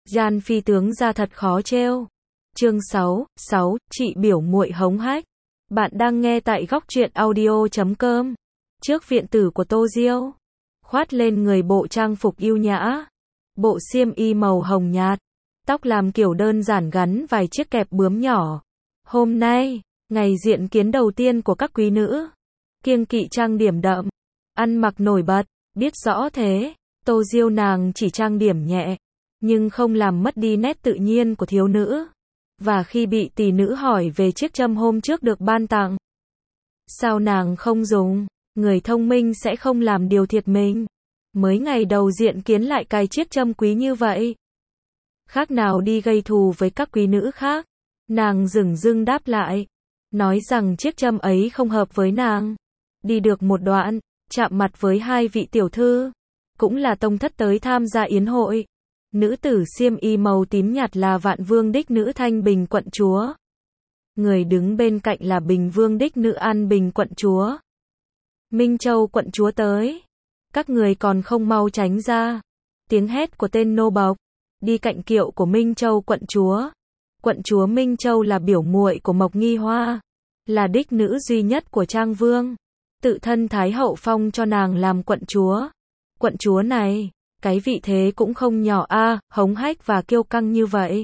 Gian phi tướng ra thật khó trêu. Chương 6, chị biểu muội hống hách. Bạn đang nghe tại góc truyện audio.com. Trước viện tử của Tô Diêu, khoát lên người bộ trang phục yêu nhã, bộ xiêm y màu hồng nhạt, tóc làm kiểu đơn giản gắn vài chiếc kẹp bướm nhỏ. Hôm nay, ngày diện kiến đầu tiên của các quý nữ, kiêng kỵ trang điểm đậm, ăn mặc nổi bật, biết rõ thế, Tô Diêu nàng chỉ trang điểm nhẹ, nhưng không làm mất đi nét tự nhiên của thiếu nữ. Và khi bị tỷ nữ hỏi về chiếc châm hôm trước được ban tặng, sao nàng không dùng, người thông minh sẽ không làm điều thiệt mình. Mới ngày đầu diện kiến lại cài chiếc châm quý như vậy, khác nào đi gây thù với các quý nữ khác. Nàng dửng dưng đáp lại, nói rằng chiếc châm ấy không hợp với nàng. Đi được một đoạn, chạm mặt với hai vị tiểu thư, cũng là tông thất tới tham gia yến hội. Nữ tử xiêm y màu tím nhạt là Vạn Vương đích nữ Thanh Bình quận chúa. Người đứng bên cạnh là Bình Vương đích nữ An Bình quận chúa. Minh Châu quận chúa tới. Các người còn không mau tránh ra. Tiếng hét của tên nô bộc đi cạnh kiệu của Minh Châu quận chúa. Quận chúa Minh Châu là biểu muội của Mộc Nghi Hoa, là đích nữ duy nhất của Trang Vương. Tự thân Thái hậu phong cho nàng làm quận chúa. Quận chúa này, cái vị thế cũng không nhỏ a, hống hách và kiêu căng như vậy.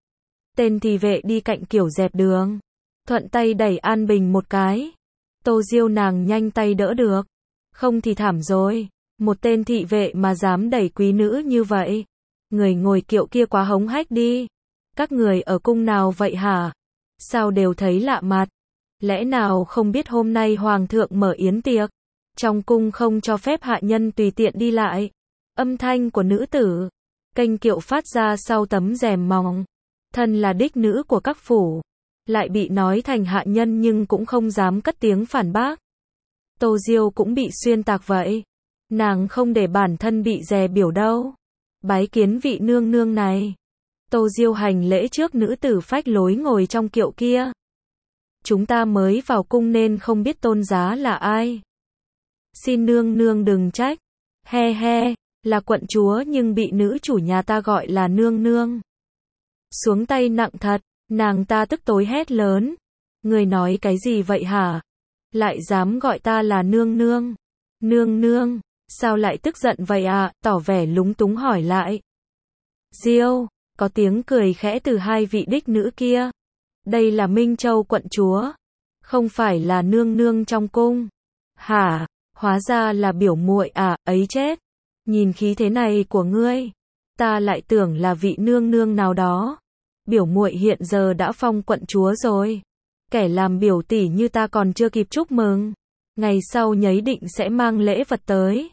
Tên thị vệ đi cạnh kiểu dẹp đường, thuận tay đẩy An Bình một cái. Tô Diêu nàng nhanh tay đỡ được, không thì thảm rồi. Một tên thị vệ mà dám đẩy quý nữ như vậy. Người ngồi kiệu kia quá hống hách đi. Các người ở cung nào vậy hả? Sao đều thấy lạ mặt? Lẽ nào không biết hôm nay hoàng thượng mở yến tiệc, trong cung không cho phép hạ nhân tùy tiện đi lại? Âm thanh của nữ tử kênh kiệu phát ra sau tấm rèm mỏng. Thân là đích nữ của các phủ, lại bị nói thành hạ nhân nhưng cũng không dám cất tiếng phản bác. Tô Diêu cũng bị xuyên tạc vậy. Nàng không để bản thân bị dè biểu đâu. Bái kiến vị nương nương này. Tô Diêu hành lễ trước nữ tử phách lối ngồi trong kiệu kia. Chúng ta mới vào cung nên không biết tôn giá là ai. Xin nương nương đừng trách. He he, là quận chúa nhưng bị nữ chủ nhà ta gọi là nương nương. Xuống tay nặng thật, nàng ta tức tối hét lớn. Người nói cái gì vậy hả? Lại dám gọi ta là nương nương. Nương nương, sao lại tức giận vậy à? Tỏ vẻ lúng túng hỏi lại. Diêu, có tiếng cười khẽ từ hai vị đích nữ kia. Đây là Minh Châu quận chúa, không phải là nương nương trong cung. Hả? Hóa ra là biểu muội à? Ấy chết, nhìn khí thế này của ngươi, ta lại tưởng là vị nương nương nào đó. Biểu muội hiện giờ đã phong quận chúa rồi. Kẻ làm biểu tỷ như ta còn chưa kịp chúc mừng, ngày sau nhấy định sẽ mang lễ vật tới.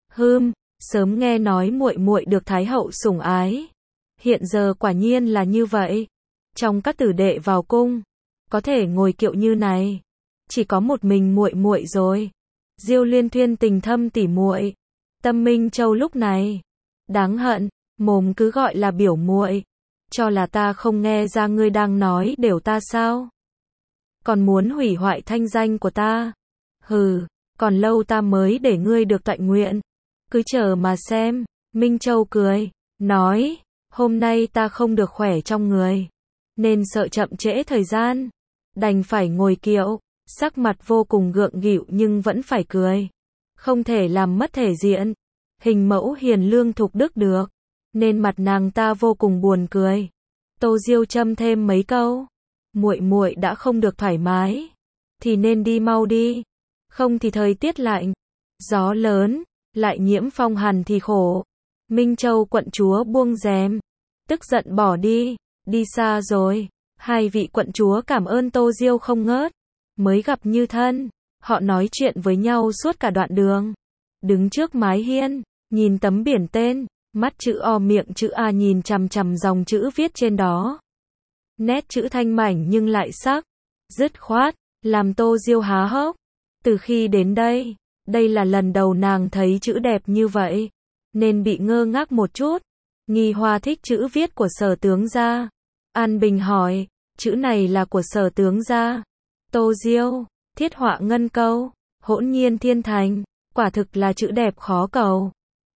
Sớm nghe nói muội muội được thái hậu sủng ái. Hiện giờ quả nhiên là như vậy. Trong các tử đệ vào cung, có thể ngồi kiệu như này, chỉ có một mình muội muội rồi. Diêu Liên Thuyên tình thâm tỉ muội. Tâm Minh Châu lúc này đáng hận, mồm cứ gọi là biểu muội, cho là ta không nghe ra ngươi đang nói đều ta sao? Còn muốn hủy hoại thanh danh của ta? Hừ, còn lâu ta mới để ngươi được tọa nguyện. Cứ chờ mà xem. Minh Châu cười, nói, hôm nay ta không được khỏe trong người, nên sợ chậm trễ thời gian, đành phải ngồi kiệu. Sắc mặt vô cùng gượng gịu nhưng vẫn phải cười. Không thể làm mất thể diện, hình mẫu hiền lương thục đức được, nên mặt nàng ta vô cùng buồn cười. Tô Diêu châm thêm mấy câu. Muội muội đã không được thoải mái, thì nên đi mau đi, không thì thời tiết lạnh, gió lớn, lại nhiễm phong hàn thì khổ. Minh Châu quận chúa buông rèm, tức giận bỏ đi, đi xa rồi. Hai vị quận chúa cảm ơn Tô Diêu không ngớt, mới gặp như thân. Họ nói chuyện với nhau suốt cả đoạn đường. Đứng trước mái hiên, nhìn tấm biển tên, mắt chữ O miệng chữ A nhìn chằm chằm dòng chữ viết trên đó. Nét chữ thanh mảnh nhưng lại sắc, dứt khoát, làm Tô Diêu há hốc. Từ khi đến đây, đây là lần đầu nàng thấy chữ đẹp như vậy, nên bị ngơ ngác một chút. Nghi Hoa thích chữ viết của Sở tướng gia. An Bình hỏi, chữ này là của Sở tướng gia? Tô Diêu, thiết họa ngân câu, hỗn nhiên thiên thành, quả thực là chữ đẹp khó cầu.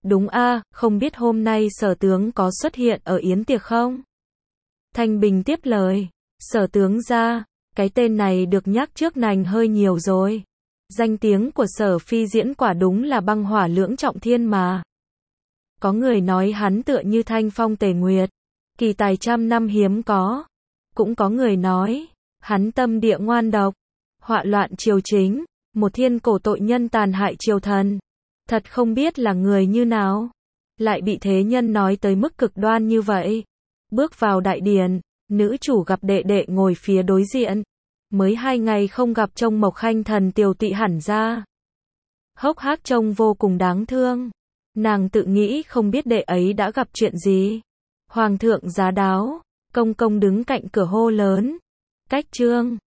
Đúng a, không biết hôm nay sở tướng có xuất hiện ở yến tiệc không? Thanh Bình tiếp lời. Sở tướng gia, cái tên này được nhắc trước nành hơi nhiều rồi. Danh tiếng của Sở Phi Diễn quả đúng là băng hỏa lưỡng trọng thiên mà. Có người nói hắn tựa như Thanh Phong Tề Nguyệt, kỳ tài trăm năm hiếm có. Cũng có người nói, hắn tâm địa ngoan độc, họa loạn triều chính, một thiên cổ tội nhân tàn hại triều thần. Thật không biết là người như nào, lại bị thế nhân nói tới mức cực đoan như vậy. Bước vào đại điện, nữ chủ gặp đệ đệ ngồi phía đối diện. Mới 2 ngày không gặp trông Mộc Khanh Thần tiều tụy hẳn ra. Hốc hác trông vô cùng đáng thương. Nàng tự nghĩ không biết đệ ấy đã gặp chuyện gì. Hoàng thượng giá đáo, công công đứng cạnh cửa hô lớn. Cách trương,